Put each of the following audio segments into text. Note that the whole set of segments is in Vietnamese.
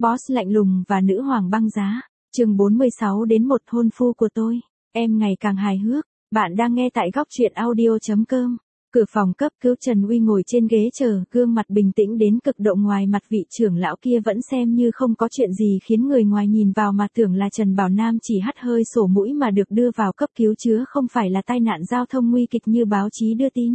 Boss lạnh lùng và nữ hoàng băng giá. Chương 46 đến một hôn phu của tôi. Em ngày càng hài hước. Bạn đang nghe tại góc truyện audio.com. Cửa phòng cấp cứu Trần Uy ngồi trên ghế chờ, gương mặt bình tĩnh đến cực độ, ngoài mặt vị trưởng lão kia vẫn xem như không có chuyện gì, khiến người ngoài nhìn vào mà tưởng là Trần Bảo Nam chỉ hắt hơi sổ mũi mà được đưa vào cấp cứu chứ không phải là tai nạn giao thông nguy kịch như báo chí đưa tin.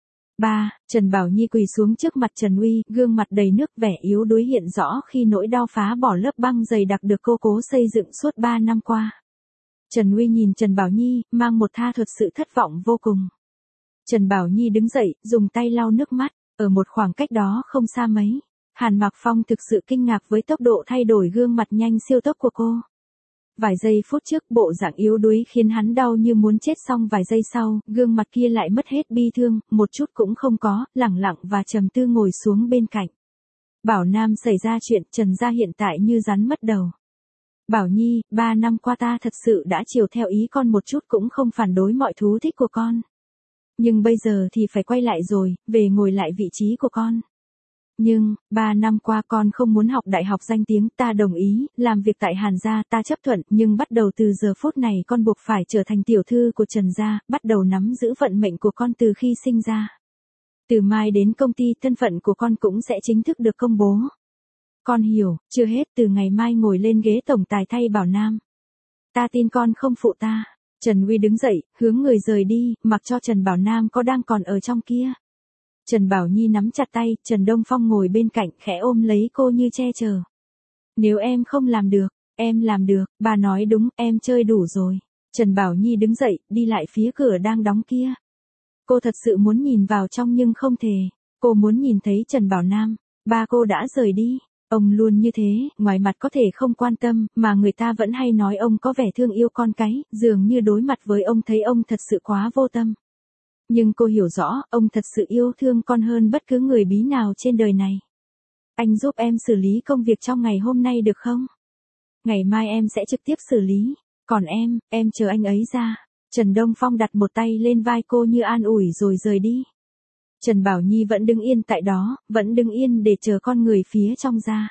3. Trần Bảo Nhi quỳ xuống trước mặt Trần Uy, gương mặt đầy nước, vẻ yếu đuối hiện rõ khi nỗi đau phá bỏ lớp băng dày đặc được cô cố xây dựng suốt 3 năm qua. Trần Uy nhìn Trần Bảo Nhi, mang một tha thuật sự thất vọng vô cùng. Trần Bảo Nhi đứng dậy, dùng tay lau nước mắt, ở một khoảng cách đó không xa mấy. Hàn Mặc Phong thực sự kinh ngạc với tốc độ thay đổi gương mặt nhanh siêu tốc của cô. Vài giây phút trước bộ dạng yếu đuối khiến hắn đau như muốn chết, xong vài giây sau, gương mặt kia lại mất hết bi thương, một chút cũng không có, lẳng lặng và trầm tư ngồi xuống bên cạnh. Bảo Nam, xảy ra chuyện, Trần gia hiện tại như rắn mất đầu. Bảo Nhi, 3 năm qua ta thật sự đã chiều theo ý con một chút, cũng không phản đối mọi thú thích của con. Nhưng bây giờ thì phải quay lại rồi, về ngồi lại vị trí của con. Nhưng, 3 năm qua con không muốn học đại học danh tiếng, ta đồng ý, làm việc tại Hàn gia, ta chấp thuận, nhưng bắt đầu từ giờ phút này con buộc phải trở thành tiểu thư của Trần gia, bắt đầu nắm giữ vận mệnh của con từ khi sinh ra. Từ mai đến công ty, thân phận của con cũng sẽ chính thức được công bố. Con hiểu, chưa hết, từ ngày mai ngồi lên ghế tổng tài thay Bảo Nam. Ta tin con không phụ ta. Trần Uy đứng dậy, hướng người rời đi, mặc cho Trần Bảo Nam có đang còn ở trong kia. Trần Bảo Nhi nắm chặt tay, Trần Đông Phong ngồi bên cạnh, khẽ ôm lấy cô như che chở. Nếu em không làm được, em làm được, bà nói đúng, em chơi đủ rồi. Trần Bảo Nhi đứng dậy, đi lại phía cửa đang đóng kia. Cô thật sự muốn nhìn vào trong nhưng không thể. Cô muốn nhìn thấy Trần Bảo Nam. Ba cô đã rời đi. Ông luôn như thế, ngoài mặt có thể không quan tâm, mà người ta vẫn hay nói ông có vẻ thương yêu con cái, dường như đối mặt với ông thấy ông thật sự quá vô tâm. Nhưng cô hiểu rõ, ông thật sự yêu thương con hơn bất cứ người bí nào trên đời này. Anh giúp em xử lý công việc trong ngày hôm nay được không? Ngày mai em sẽ trực tiếp xử lý. Còn em chờ anh ấy ra. Trần Đông Phong đặt một tay lên vai cô như an ủi rồi rời đi. Trần Bảo Nhi vẫn đứng yên tại đó, vẫn đứng yên để chờ con người phía trong ra.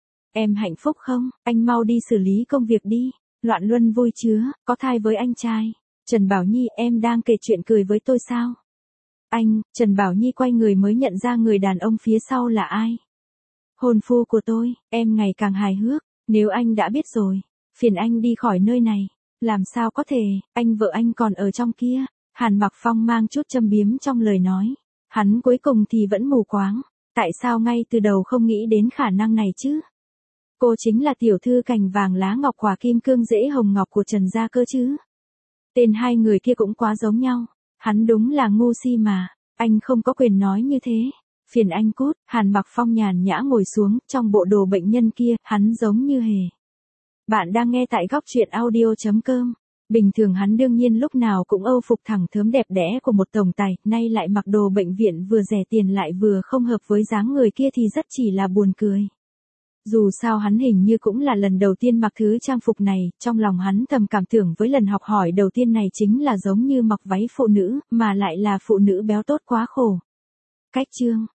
Em hạnh phúc không? Anh mau đi xử lý công việc đi. Loạn Luân vui chứa, có thai với anh trai. Trần Bảo Nhi, em đang kể chuyện cười với tôi sao? Anh, Trần Bảo Nhi quay người mới nhận ra người đàn ông phía sau là ai. Hôn phu của tôi, em ngày càng hài hước. Nếu anh đã biết rồi, phiền anh đi khỏi nơi này. Làm sao có thể, anh vợ anh còn ở trong kia. Hàn Mặc Phong mang chút châm biếm trong lời nói. Hắn cuối cùng thì vẫn mù quáng. Tại sao ngay từ đầu không nghĩ đến khả năng này chứ? Cô chính là tiểu thư cành vàng lá ngọc, quả kim cương rễ hồng ngọc của Trần gia cơ chứ. Tên hai người kia cũng quá giống nhau. Hắn đúng là ngu si mà. Anh không có quyền nói như thế. Phiền anh cút. Hàn Mặc Phong nhàn nhã ngồi xuống, trong bộ đồ bệnh nhân kia, hắn giống như hề. Bạn đang nghe tại góc truyện audio.com. Bình thường hắn đương nhiên lúc nào cũng âu phục thẳng thớm đẹp đẽ của một tổng tài, nay lại mặc đồ bệnh viện vừa rẻ tiền lại vừa không hợp với dáng người kia thì rất chỉ là buồn cười. Dù sao hắn hình như cũng là lần đầu tiên mặc thứ trang phục này, trong lòng hắn thầm cảm tưởng với lần học hỏi đầu tiên này chính là giống như mặc váy phụ nữ, mà lại là phụ nữ béo tốt quá khổ. Cách chương